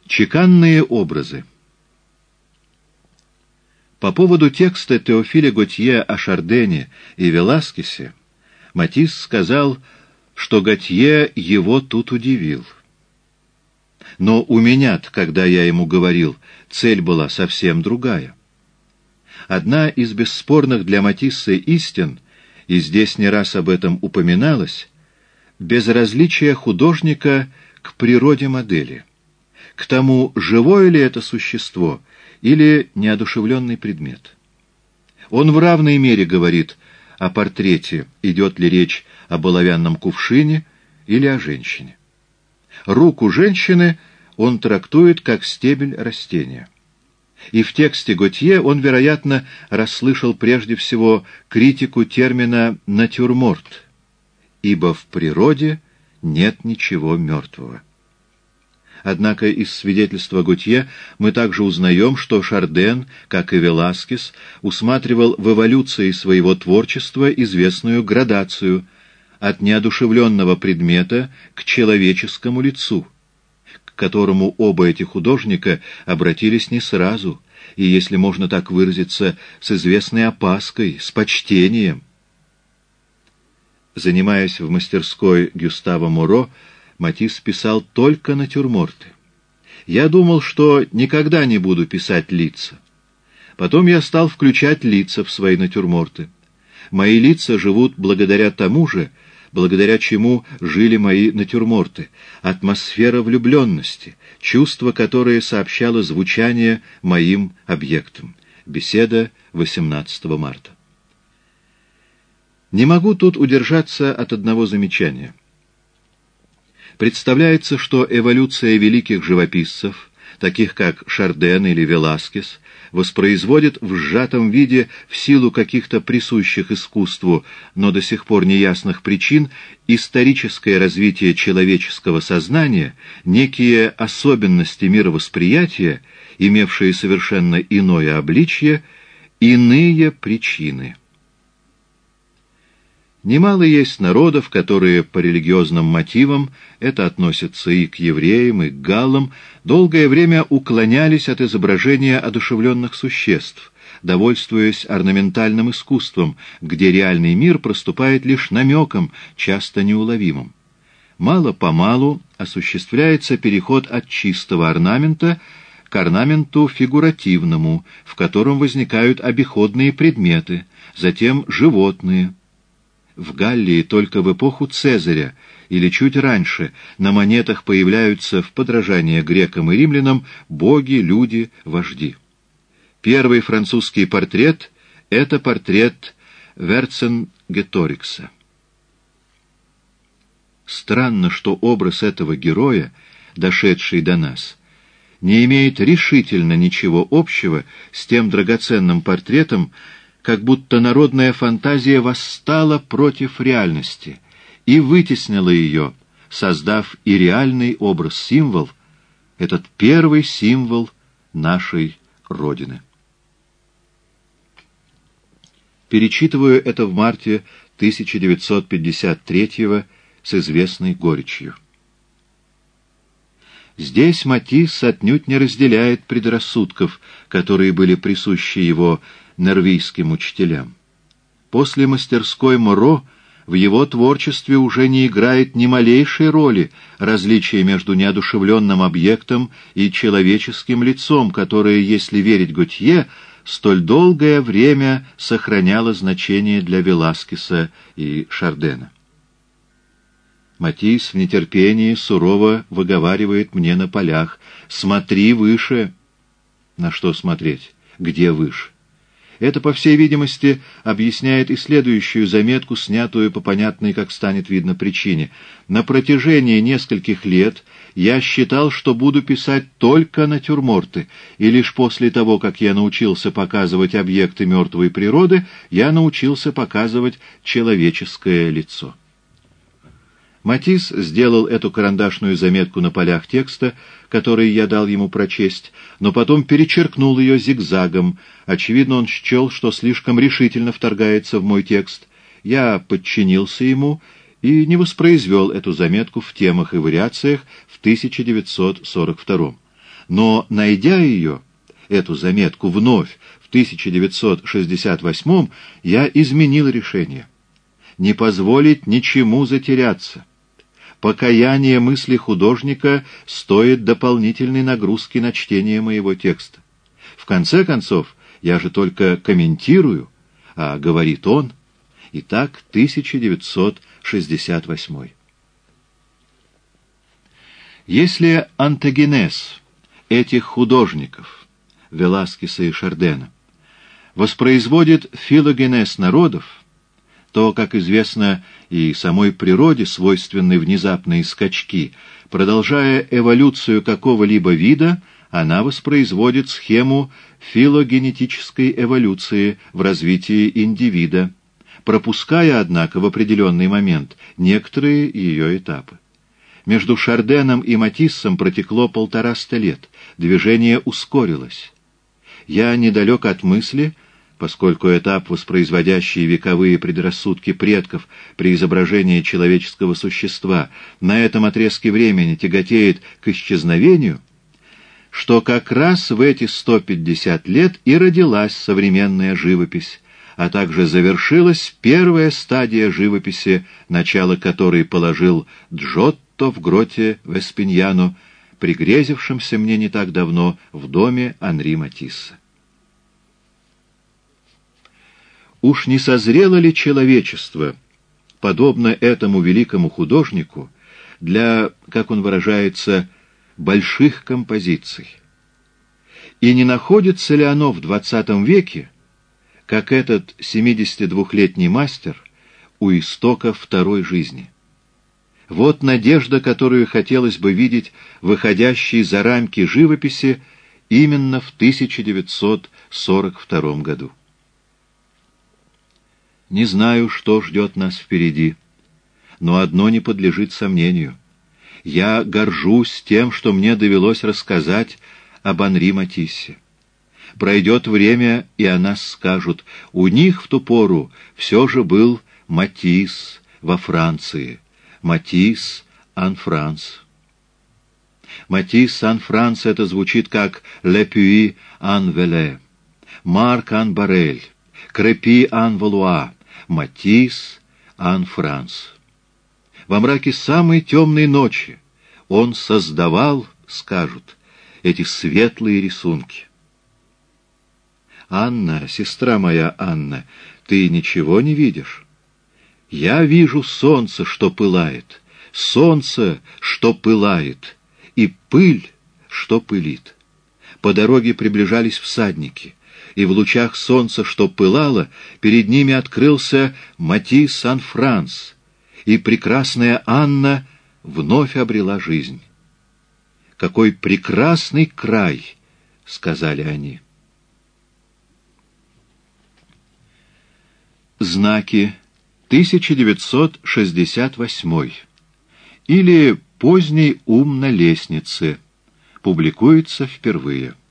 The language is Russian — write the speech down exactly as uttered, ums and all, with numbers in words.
Чеканные образы. По поводу текста Теофиля Готье о Шардене и Веласкесе Матисс сказал, что Готье его тут удивил. Но у меня-то, когда я ему говорил, цель была совсем другая. Одна из бесспорных для Матисса истин, и здесь не раз об этом упоминалось, безразличие художника к природе модели, к тому, живое ли это существо или неодушевленный предмет. Он в равной мере говорит о портрете, идет ли речь об оловянном кувшине или о женщине. Руку женщины он трактует как стебель растения. И в тексте Готье он, вероятно, расслышал прежде всего критику термина «натюрморт», ибо в природе нет ничего мертвого. Однако из свидетельства Готье мы также узнаем, что Шарден, как и Веласкес, усматривал в эволюции своего творчества известную градацию от неодушевленного предмета к человеческому лицу, к которому оба эти художника обратились не сразу, и, если можно так выразиться, с известной опаской, с почтением. Занимаясь в мастерской Гюстава Моро, Матисс писал только натюрморты. Я думал, что никогда не буду писать лица. Потом я стал включать лица в свои натюрморты. Мои лица живут благодаря тому же, благодаря чему жили мои натюрморты, атмосфера влюбленности, чувство, которое сообщало звучание моим объектам. Беседа восемнадцатого марта. Не могу тут удержаться от одного замечания. Представляется, что эволюция великих живописцев, таких как Шарден или Веласкес, воспроизводит в сжатом виде в силу каких-то присущих искусству, но до сих пор неясных причин, историческое развитие человеческого сознания, некие особенности мировосприятия, имевшие совершенно иное обличье, иные причины. Немало есть народов, которые по религиозным мотивам, это относится и к евреям, и к галлам, долгое время уклонялись от изображения одушевленных существ, довольствуясь орнаментальным искусством, где реальный мир проступает лишь намеком, часто неуловимым. Мало-помалу осуществляется переход от чистого орнамента к орнаменту фигуративному, в котором возникают обиходные предметы, затем животные. В Галлии только в эпоху Цезаря или чуть раньше на монетах появляются в подражание грекам и римлянам боги, люди, вожди. Первый французский портрет — это портрет Верцингеторикса. Странно, что образ этого героя, дошедший до нас, не имеет решительно ничего общего с тем драгоценным портретом, как будто народная фантазия восстала против реальности и вытеснила ее, создав и реальный образ-символ, этот первый символ нашей Родины. Перечитываю это в марте тысяча девятьсот пятьдесят третьего с известной горечью. Здесь Матисс отнюдь не разделяет предрассудков, которые были присущи его нервийским учителям. После мастерской Моро в его творчестве уже не играет ни малейшей роли различие между неодушевленным объектом и человеческим лицом, которое, если верить Готье, столь долгое время сохраняло значение для Веласкеса и Шардена. Матисс в нетерпении сурово выговаривает мне на полях: «Смотри выше». На что смотреть? Где выше? Это, по всей видимости, объясняет и следующую заметку, снятую по понятной, как станет видно, причине. На протяжении нескольких лет я считал, что буду писать только натюрморты, и лишь после того, как я научился показывать объекты мертвой природы, я научился показывать человеческое лицо. Матисс сделал эту карандашную заметку на полях текста, который я дал ему прочесть, но потом перечеркнул ее зигзагом. Очевидно, он счел, что слишком решительно вторгается в мой текст. Я подчинился ему и не воспроизвел эту заметку в темах и вариациях в тысяча девятьсот сорок втором. Но, найдя ее, эту заметку, вновь в тысяча девятьсот шестьдесят восьмом, я изменил решение. Не позволить ничему затеряться. Покаяние мысли художника стоит дополнительной нагрузки на чтение моего текста. В конце концов, я же только комментирую, а говорит он. Итак, тысяча девятьсот шестьдесят восьмой. Если антогенез этих художников, Веласкеса и Шардена, воспроизводит филогенез народов, то, как известно, и самой природе свойственны внезапные скачки. Продолжая эволюцию какого-либо вида, она воспроизводит схему филогенетической эволюции в развитии индивида, пропуская, однако, в определенный момент некоторые ее этапы. Между Шарденом и Матиссом протекло полтораста лет, движение ускорилось. Я недалек от мысли, поскольку этап, воспроизводящий вековые предрассудки предков при изображении человеческого существа, на этом отрезке времени тяготеет к исчезновению, что как раз в эти сто пятьдесят лет и родилась современная живопись, а также завершилась первая стадия живописи, начало которой положил Джотто в гроте Веспиньяно, пригрезившемся мне не так давно в доме Анри Матисса. Уж не созрело ли человечество, подобно этому великому художнику, для, как он выражается, больших композиций? И не находится ли оно в двадцатом веке, как этот семидесятидвухлетний мастер, у истока второй жизни? Вот надежда, которую хотелось бы видеть выходящей за рамки живописи именно в тысяча девятьсот сорок втором году. Не знаю, что ждет нас впереди, но одно не подлежит сомнению. Я горжусь тем, что мне довелось рассказать об Анри Матиссе. Пройдет время, и о нас скажут: у них в ту пору все же был Матисс во Франции, Матисс ан Франс. Матисс ан Франс — это звучит как «Le Puy ан Velay», «Марк ан Барель», «Крепи ан Валуа», «Матисс ан Франс». Во мраке самой темной ночи он создавал, скажут, эти светлые рисунки. Анна, сестра моя Анна, ты ничего не видишь? Я вижу солнце, что пылает, солнце, что пылает, и пыль, что пылит. По дороге приближались всадники, и в лучах солнца, что пылало, перед ними открылся Матисс ан Франс, и прекрасная Анна вновь обрела жизнь. «Какой прекрасный край!» — сказали они. Знаки, тысяча девятьсот шестьдесят восьмой, или «Поздний ум на лестнице», публикуется впервые.